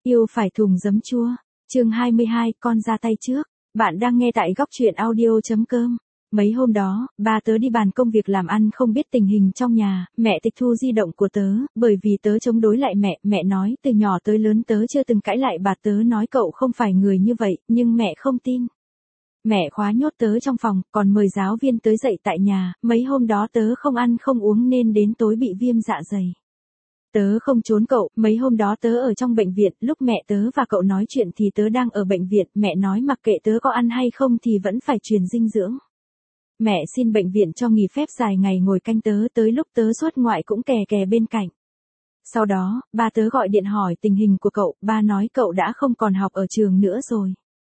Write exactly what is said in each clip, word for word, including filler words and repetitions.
Yêu phải thùng giấm chua. Chương hai mươi hai, con ra tay trước. Bạn đang nghe tại góc truyện audio.com. Mấy hôm đó, ba tớ đi bàn công việc làm ăn không biết tình hình trong nhà, mẹ tịch thu di động của tớ, bởi vì tớ chống đối lại mẹ, mẹ nói từ nhỏ tới lớn tớ chưa từng cãi lại bà, tớ nói cậu không phải người như vậy, nhưng mẹ không tin. Mẹ khóa nhốt tớ trong phòng, còn mời giáo viên tới dạy tại nhà, mấy hôm đó tớ không ăn không uống nên đến tối bị viêm dạ dày. Tớ không trốn cậu, mấy hôm đó tớ ở trong bệnh viện, lúc mẹ tớ và cậu nói chuyện thì tớ đang ở bệnh viện, mẹ nói mặc kệ tớ có ăn hay không thì vẫn phải truyền dinh dưỡng. Mẹ xin bệnh viện cho nghỉ phép dài ngày ngồi canh tớ, tới lúc tớ xuất ngoại cũng kè kè bên cạnh. Sau đó, ba tớ gọi điện hỏi tình hình của cậu, ba nói cậu đã không còn học ở trường nữa rồi.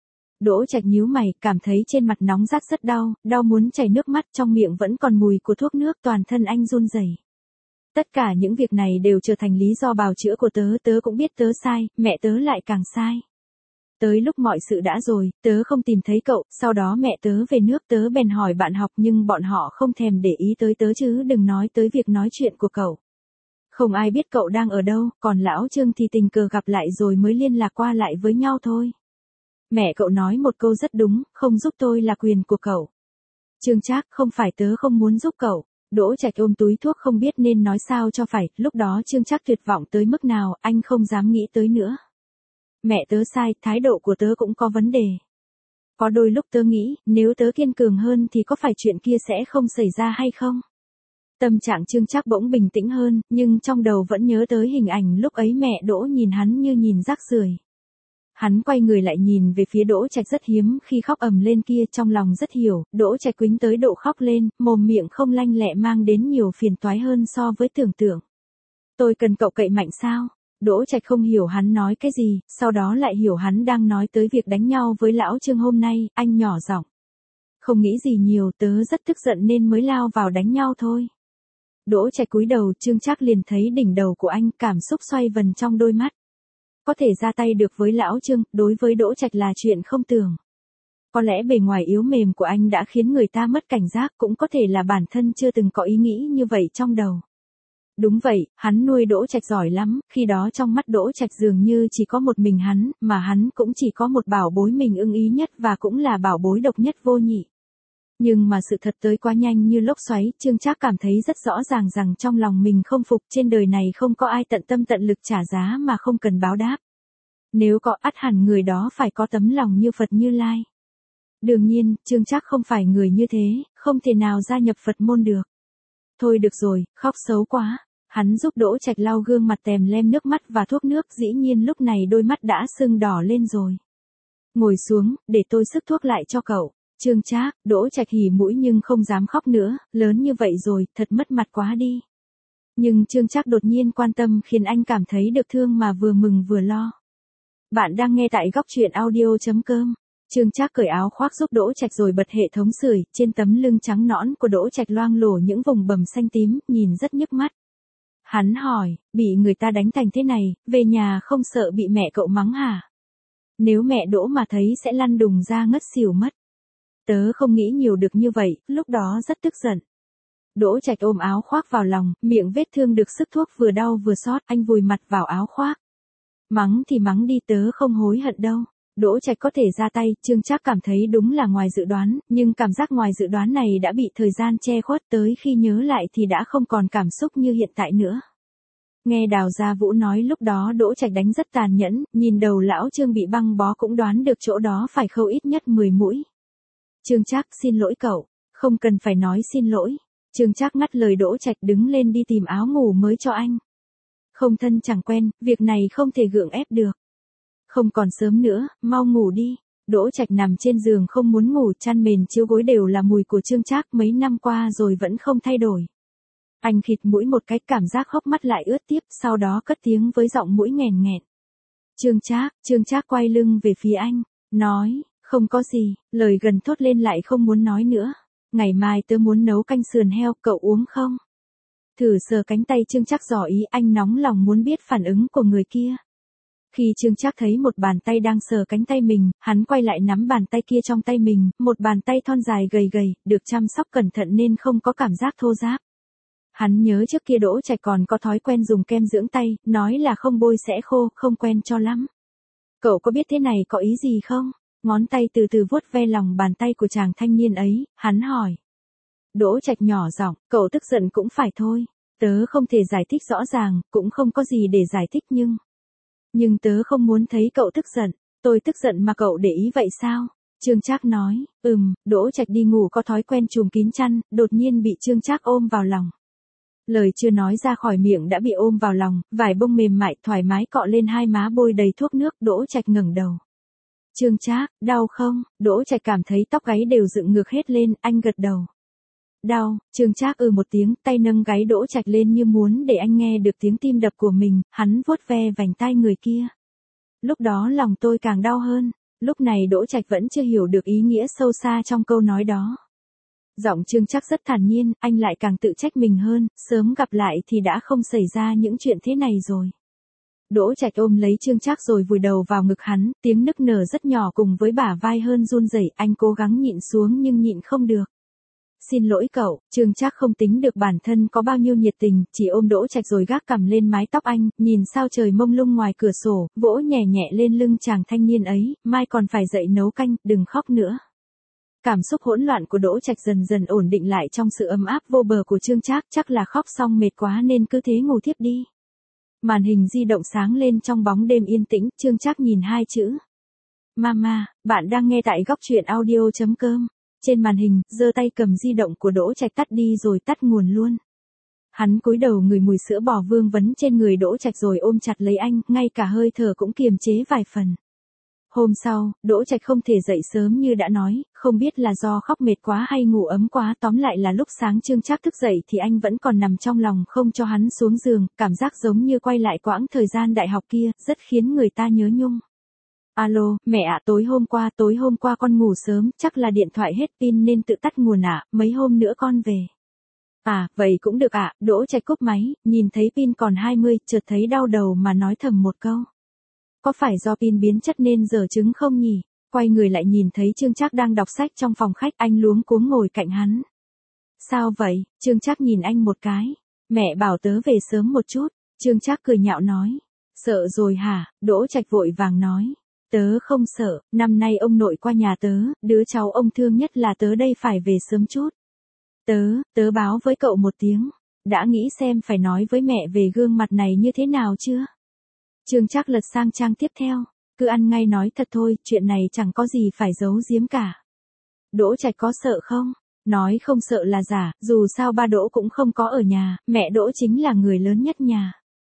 Đỗ Trạch nhíu mày, cảm thấy trên mặt nóng rát rất đau, đau muốn chảy nước mắt, trong miệng vẫn còn mùi của thuốc nước, toàn thân anh run rẩy. Tất cả những việc này đều trở thành lý do bào chữa của tớ, tớ cũng biết tớ sai, mẹ tớ lại càng sai. Tới lúc mọi sự đã rồi, tớ không tìm thấy cậu, sau đó mẹ tớ về nước, tớ bèn hỏi bạn học nhưng bọn họ không thèm để ý tới tớ chứ đừng nói tới việc nói chuyện của cậu. Không ai biết cậu đang ở đâu, còn lão Trương thì tình cờ gặp lại rồi mới liên lạc qua lại với nhau thôi. Mẹ cậu nói một câu rất đúng, không giúp tôi là quyền của cậu. Trương Trác, không phải tớ không muốn giúp cậu. Đỗ Trạch ôm túi thuốc không biết nên nói sao cho phải, lúc đó Trương Trác tuyệt vọng tới mức nào, anh không dám nghĩ tới nữa. Mẹ tớ sai, thái độ của tớ cũng có vấn đề. Có đôi lúc tớ nghĩ, nếu tớ kiên cường hơn thì có phải chuyện kia sẽ không xảy ra hay không? Tâm trạng Trương Trác bỗng bình tĩnh hơn, nhưng trong đầu vẫn nhớ tới hình ảnh lúc ấy mẹ Đỗ nhìn hắn như nhìn rác rưởi. Hắn quay người lại nhìn về phía Đỗ Trạch rất hiếm khi khóc ầm lên kia, trong lòng rất hiểu, Đỗ Trạch quýnh tới độ khóc lên, mồm miệng không lanh lẹ mang đến nhiều phiền toái hơn so với tưởng tượng. Tôi cần cậu cậy mạnh sao? Đỗ Trạch không hiểu hắn nói cái gì, sau đó lại hiểu hắn đang nói tới việc đánh nhau với lão Trương hôm nay, anh nhỏ giọng. Không nghĩ gì nhiều, tớ rất tức giận nên mới lao vào đánh nhau thôi. Đỗ Trạch cúi đầu, Trương Trác liền thấy đỉnh đầu của anh, cảm xúc xoay vần trong đôi mắt. Có thể ra tay được với lão Trương, đối với Đỗ Trạch là chuyện không tưởng. Có lẽ bề ngoài yếu mềm của anh đã khiến người ta mất cảnh giác, cũng có thể là bản thân chưa từng có ý nghĩ như vậy trong đầu. Đúng vậy, hắn nuôi Đỗ Trạch giỏi lắm, khi đó trong mắt Đỗ Trạch dường như chỉ có một mình hắn, mà hắn cũng chỉ có một bảo bối mình ưng ý nhất và cũng là bảo bối độc nhất vô nhị. Nhưng mà sự thật tới quá nhanh như lốc xoáy, Trương Trác cảm thấy rất rõ ràng rằng trong lòng mình không phục, trên đời này không có ai tận tâm tận lực trả giá mà không cần báo đáp. Nếu có, ắt hẳn người đó phải có tấm lòng như Phật Như Lai. Đương nhiên, Trương Trác không phải người như thế, không thể nào gia nhập Phật môn được. Thôi được rồi, khóc xấu quá. Hắn giúp Đỗ Trạch lau gương mặt tèm lem nước mắt và thuốc nước, dĩ nhiên lúc này đôi mắt đã sưng đỏ lên rồi. Ngồi xuống, để tôi sức thuốc lại cho cậu. Trương Trác, Đỗ Trạch hỉ mũi nhưng không dám khóc nữa, lớn như vậy rồi, thật mất mặt quá đi. Nhưng Trương Trác đột nhiên quan tâm khiến anh cảm thấy được thương mà vừa mừng vừa lo. Bạn đang nghe tại góc truyện audio.com. Trương Trác cởi áo khoác giúp Đỗ Trạch rồi bật hệ thống sưởi, trên tấm lưng trắng nõn của Đỗ Trạch loang lổ những vùng bầm xanh tím, nhìn rất nhức mắt. Hắn hỏi, bị người ta đánh thành thế này, về nhà không sợ bị mẹ cậu mắng hả? Nếu mẹ Đỗ mà thấy sẽ lăn đùng ra ngất xỉu mất. Tớ không nghĩ nhiều được như vậy, lúc đó rất tức giận. Đỗ Trạch ôm áo khoác vào lòng, miệng vết thương được sức thuốc vừa đau vừa xót, anh vùi mặt vào áo khoác. Mắng thì mắng đi, tớ không hối hận đâu. Đỗ Trạch có thể ra tay, Trương Trác cảm thấy đúng là ngoài dự đoán, nhưng cảm giác ngoài dự đoán này đã bị thời gian che khuất, tới khi nhớ lại thì đã không còn cảm xúc như hiện tại nữa. Nghe Đào Gia Vũ nói lúc đó Đỗ Trạch đánh rất tàn nhẫn, nhìn đầu lão Trương bị băng bó cũng đoán được chỗ đó phải khâu ít nhất mười mũi. Trương Trác, xin lỗi cậu. Không cần phải nói xin lỗi. Trương Trác ngắt lời Đỗ Trạch, đứng lên đi tìm áo ngủ mới cho anh. Không thân chẳng quen, việc này không thể gượng ép được. Không còn sớm nữa, mau ngủ đi. Đỗ Trạch nằm trên giường không muốn ngủ, chăn mền chiếu gối đều là mùi của Trương Trác, mấy năm qua rồi vẫn không thay đổi. Anh khịt mũi một cái, cảm giác hốc mắt lại ướt tiếp, sau đó cất tiếng với giọng mũi nghèn nghẹn. Trương Trác, Trương Trác quay lưng về phía anh, nói, không có gì, lời gần thốt lên lại không muốn nói nữa. Ngày mai tớ muốn nấu canh sườn heo, cậu uống không? Thử sờ cánh tay Trương Trác dò ý, anh nóng lòng muốn biết phản ứng của người kia. Khi Trương Trác thấy một bàn tay đang sờ cánh tay mình, hắn quay lại nắm bàn tay kia trong tay mình, một bàn tay thon dài gầy gầy, được chăm sóc cẩn thận nên không có cảm giác thô ráp. Hắn nhớ trước kia Đỗ Trạch còn có thói quen dùng kem dưỡng tay, nói là không bôi sẽ khô, không quen cho lắm. cậu có biết thế này có ý gì không? Ngón tay từ từ vuốt ve lòng bàn tay của chàng thanh niên ấy, hắn hỏi. Đỗ Trạch nhỏ giọng, cậu tức giận cũng phải thôi. Tớ không thể giải thích rõ ràng, cũng không có gì để giải thích nhưng... Nhưng tớ không muốn thấy cậu tức giận. Tôi tức giận mà cậu để ý vậy sao? Trương Trác nói, ừm, Đỗ Trạch đi ngủ có thói quen trùm kín chăn, đột nhiên bị Trương Trác ôm vào lòng. Lời chưa nói ra khỏi miệng đã bị ôm vào lòng, vải bông mềm mại thoải mái cọ lên hai má bôi đầy thuốc nước. Đỗ Trạch ngẩng đầu. Trương Trác, đau không? Đỗ Trạch cảm thấy tóc gáy đều dựng ngược hết lên, anh gật đầu. Đau, Trương Trác ừ một tiếng, tay nâng gáy Đỗ Trạch lên như muốn để anh nghe được tiếng tim đập của mình, hắn vuốt ve vành tai người kia. Lúc đó lòng tôi càng đau hơn, lúc này Đỗ Trạch vẫn chưa hiểu được ý nghĩa sâu xa trong câu nói đó. Giọng Trương Trác rất thản nhiên, anh lại càng tự trách mình hơn, sớm gặp lại thì đã không xảy ra những chuyện thế này rồi. Đỗ Trạch ôm lấy Trương Trác rồi vùi đầu vào ngực hắn, tiếng nức nở rất nhỏ cùng với bả vai hơn run rẩy, anh cố gắng nhịn xuống nhưng nhịn không được. Xin lỗi cậu, Trương Trác không tính được bản thân có bao nhiêu nhiệt tình, chỉ ôm Đỗ Trạch rồi gác cằm lên mái tóc anh, nhìn sao trời mông lung ngoài cửa sổ, vỗ nhẹ nhẹ lên lưng chàng thanh niên ấy, mai còn phải dậy nấu canh, đừng khóc nữa. Cảm xúc hỗn loạn của Đỗ Trạch dần dần ổn định lại trong sự ấm áp vô bờ của Trương Trác, chắc là khóc xong mệt quá nên cứ thế ngủ thiếp đi. Màn hình di động sáng lên trong bóng đêm yên tĩnh, Trương Trác nhìn hai chữ. Mama, bạn đang nghe tại góc truyện audio chấm com. Trên màn hình, giơ tay cầm di động của Đỗ Trạch tắt đi rồi tắt nguồn luôn. Hắn cúi đầu ngửi mùi sữa bò vương vấn trên người Đỗ Trạch rồi ôm chặt lấy anh, ngay cả hơi thở cũng kiềm chế vài phần. Hôm sau, Đỗ Trạch không thể dậy sớm như đã nói, không biết là do khóc mệt quá hay ngủ ấm quá, tóm lại là lúc sáng Trương Trác thức dậy thì anh vẫn còn nằm trong lòng không cho hắn xuống giường, cảm giác giống như quay lại quãng thời gian đại học kia, rất khiến người ta nhớ nhung. Alo, mẹ ạ, tối hôm qua, tối hôm qua con ngủ sớm, chắc là điện thoại hết pin nên tự tắt nguồn ạ, mấy hôm nữa con về. À, vậy cũng được ạ, Đỗ Trạch cúp máy, nhìn thấy pin còn hai mươi, chợt thấy đau đầu mà nói thầm một câu. Có phải do pin biến chất nên giờ trứng không nhỉ? Quay người lại nhìn thấy Trương Trác đang đọc sách trong phòng khách, anh luống cuống ngồi cạnh hắn. Sao vậy? Trương Trác nhìn anh một cái. Mẹ bảo tớ về sớm một chút. Trương Trác cười nhạo nói. Sợ rồi hả? Đỗ Trạch vội vàng nói. Tớ không sợ, năm nay ông nội qua nhà tớ, đứa cháu ông thương nhất là tớ đây phải về sớm chút. Tớ, tớ báo với cậu một tiếng. Đã nghĩ xem phải nói với mẹ về gương mặt này như thế nào chưa? Trương Trác lật sang trang tiếp theo, cứ ăn ngay nói thật thôi, chuyện này chẳng có gì phải giấu giếm cả. Đỗ Trạch có sợ không? Nói không sợ là giả, dù sao ba Đỗ cũng không có ở nhà, mẹ Đỗ chính là người lớn nhất nhà.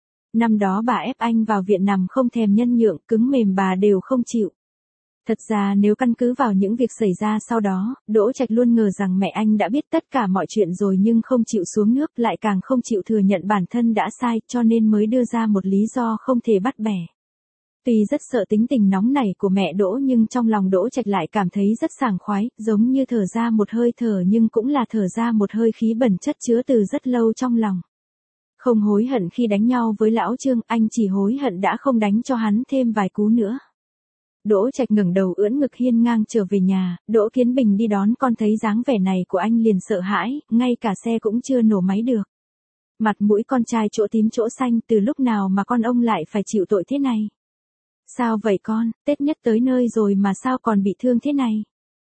Năm đó bà ép anh vào viện nằm không thèm nhân nhượng, cứng mềm bà đều không chịu. Thật ra nếu căn cứ vào những việc xảy ra sau đó, Đỗ Trạch luôn ngờ rằng mẹ anh đã biết tất cả mọi chuyện rồi nhưng không chịu xuống nước, lại càng không chịu thừa nhận bản thân đã sai, cho nên mới đưa ra một lý do không thể bắt bẻ. Tuy rất sợ tính tình nóng nảy của mẹ Đỗ nhưng trong lòng Đỗ Trạch lại cảm thấy rất sảng khoái, giống như thở ra một hơi thở nhưng cũng là thở ra một hơi khí bẩn chất chứa từ rất lâu trong lòng. Không hối hận khi đánh nhau với lão Trương, anh chỉ hối hận đã không đánh cho hắn thêm vài cú nữa. Đỗ Trạch ngẩng đầu ưỡn ngực hiên ngang trở về nhà, Đỗ Kiến Bình đi đón con thấy dáng vẻ này của anh liền sợ hãi, ngay cả xe cũng chưa nổ máy được. Mặt mũi con trai chỗ tím chỗ xanh, từ lúc nào mà con ông lại phải chịu tội thế này? Sao vậy con, Tết nhất tới nơi rồi mà sao còn bị thương thế này?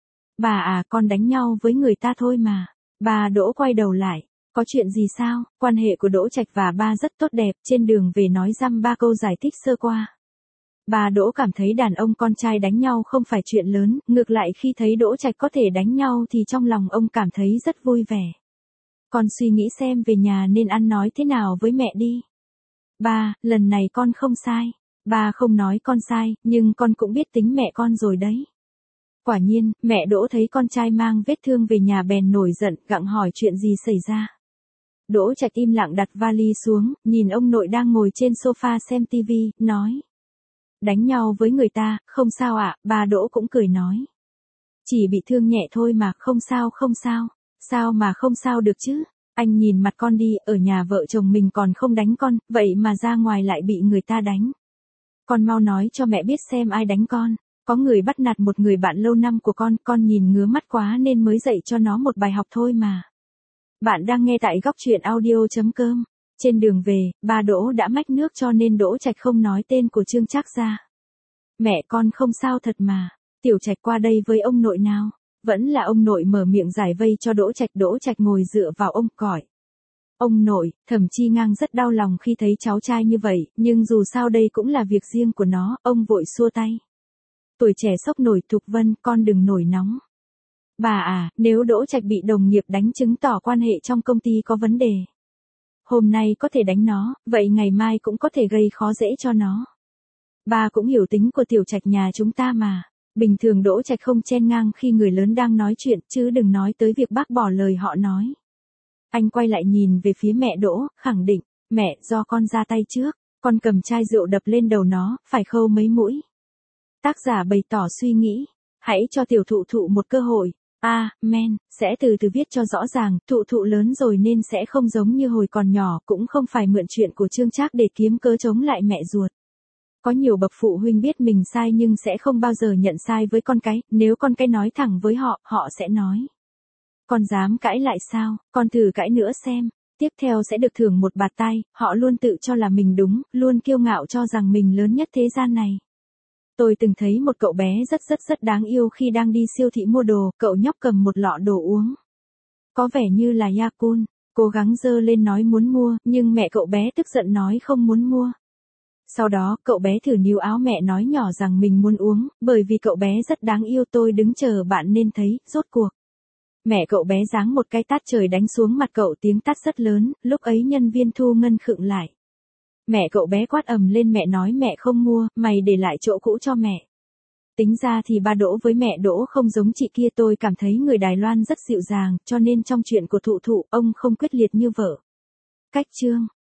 Bà à, con đánh nhau với người ta thôi mà. Bà Đỗ quay đầu lại. Có chuyện gì sao? Quan hệ của Đỗ Trạch và ba rất tốt đẹp, trên đường về nói dăm ba câu giải thích sơ qua. Bà Đỗ cảm thấy đàn ông con trai đánh nhau không phải chuyện lớn, ngược lại khi thấy Đỗ Trạch có thể đánh nhau thì trong lòng ông cảm thấy rất vui vẻ. Con suy nghĩ xem về nhà nên ăn nói thế nào với mẹ đi. Ba, lần này con không sai. Ba không nói con sai, nhưng con cũng biết tính mẹ con rồi đấy. Quả nhiên, mẹ Đỗ thấy con trai mang vết thương về nhà bèn nổi giận, gặng hỏi chuyện gì xảy ra. Đỗ Trạch im lặng đặt vali xuống, nhìn ông nội đang ngồi trên sofa xem tivi, nói. Đánh nhau với người ta, không sao ạ, à, bà Đỗ cũng cười nói. Chỉ bị thương nhẹ thôi mà, không sao không sao, sao mà không sao được chứ, anh nhìn mặt con đi, ở nhà vợ chồng mình còn không đánh con, vậy mà ra ngoài lại bị người ta đánh. Con mau nói cho mẹ biết xem ai đánh con, có người bắt nạt một người bạn lâu năm của con, con nhìn ngứa mắt quá nên mới dạy cho nó một bài học thôi mà. Bạn đang nghe tại góc truyện audio chấm com. Trên đường về, ba Đỗ đã mách nước cho nên Đỗ Trạch không nói tên của Trương Trác ra. Mẹ con không sao thật mà. Tiểu Trạch qua đây với ông nội nào. Vẫn là ông nội mở miệng giải vây cho Đỗ Trạch. Đỗ Trạch ngồi dựa vào ông cõi. Ông nội, Thẩm Chi Ngang rất đau lòng khi thấy cháu trai như vậy, nhưng dù sao đây cũng là việc riêng của nó, ông vội xua tay. Tuổi trẻ sốc nổi. Thục Vân, con đừng nổi nóng. Bà à, nếu Đỗ Trạch bị đồng nghiệp đánh chứng tỏ quan hệ trong công ty có vấn đề. Hôm nay có thể đánh nó, vậy ngày mai cũng có thể gây khó dễ cho nó. Bà cũng hiểu tính của Tiểu Trạch nhà chúng ta mà. Bình thường Đỗ Trạch không chen ngang khi người lớn đang nói chuyện, chứ đừng nói tới việc bác bỏ lời họ nói. Anh quay lại nhìn về phía mẹ Đỗ, khẳng định, mẹ, do con ra tay trước, con cầm chai rượu đập lên đầu nó, phải khâu mấy mũi. Tác giả bày tỏ suy nghĩ, hãy cho tiểu thụ thụ một cơ hội. A, à, men, sẽ từ từ viết cho rõ ràng, thụ thụ lớn rồi nên sẽ không giống như hồi còn nhỏ, cũng không phải mượn chuyện của Trương Trác để kiếm cớ chống lại mẹ ruột. Có nhiều bậc phụ huynh biết mình sai nhưng sẽ không bao giờ nhận sai với con cái, nếu con cái nói thẳng với họ, họ sẽ nói. Con dám cãi lại sao, con thử cãi nữa xem, tiếp theo sẽ được thưởng một bạt tai, họ luôn tự cho là mình đúng, luôn kiêu ngạo cho rằng mình lớn nhất thế gian này. Tôi từng thấy một cậu bé rất rất rất đáng yêu khi đang đi siêu thị mua đồ, cậu nhóc cầm một lọ đồ uống. Có vẻ như là Yakult, cố gắng giơ lên nói muốn mua, nhưng mẹ cậu bé tức giận nói không muốn mua. Sau đó, cậu bé thử níu áo mẹ nói nhỏ rằng mình muốn uống, bởi vì cậu bé rất đáng yêu tôi đứng chờ bạn nên thấy, rốt cuộc. Mẹ cậu bé giáng một cái tát trời đánh xuống mặt cậu tiếng tát rất lớn, lúc ấy nhân viên thu ngân khựng lại. Mẹ cậu bé quát ầm lên mẹ nói mẹ không mua, mày để lại chỗ cũ cho mẹ. Tính ra thì ba Đỗ với mẹ Đỗ không giống chị kia tôi cảm thấy người Đài Loan rất dịu dàng, cho nên trong chuyện của thụ thụ ông không quyết liệt như vợ. Cách chương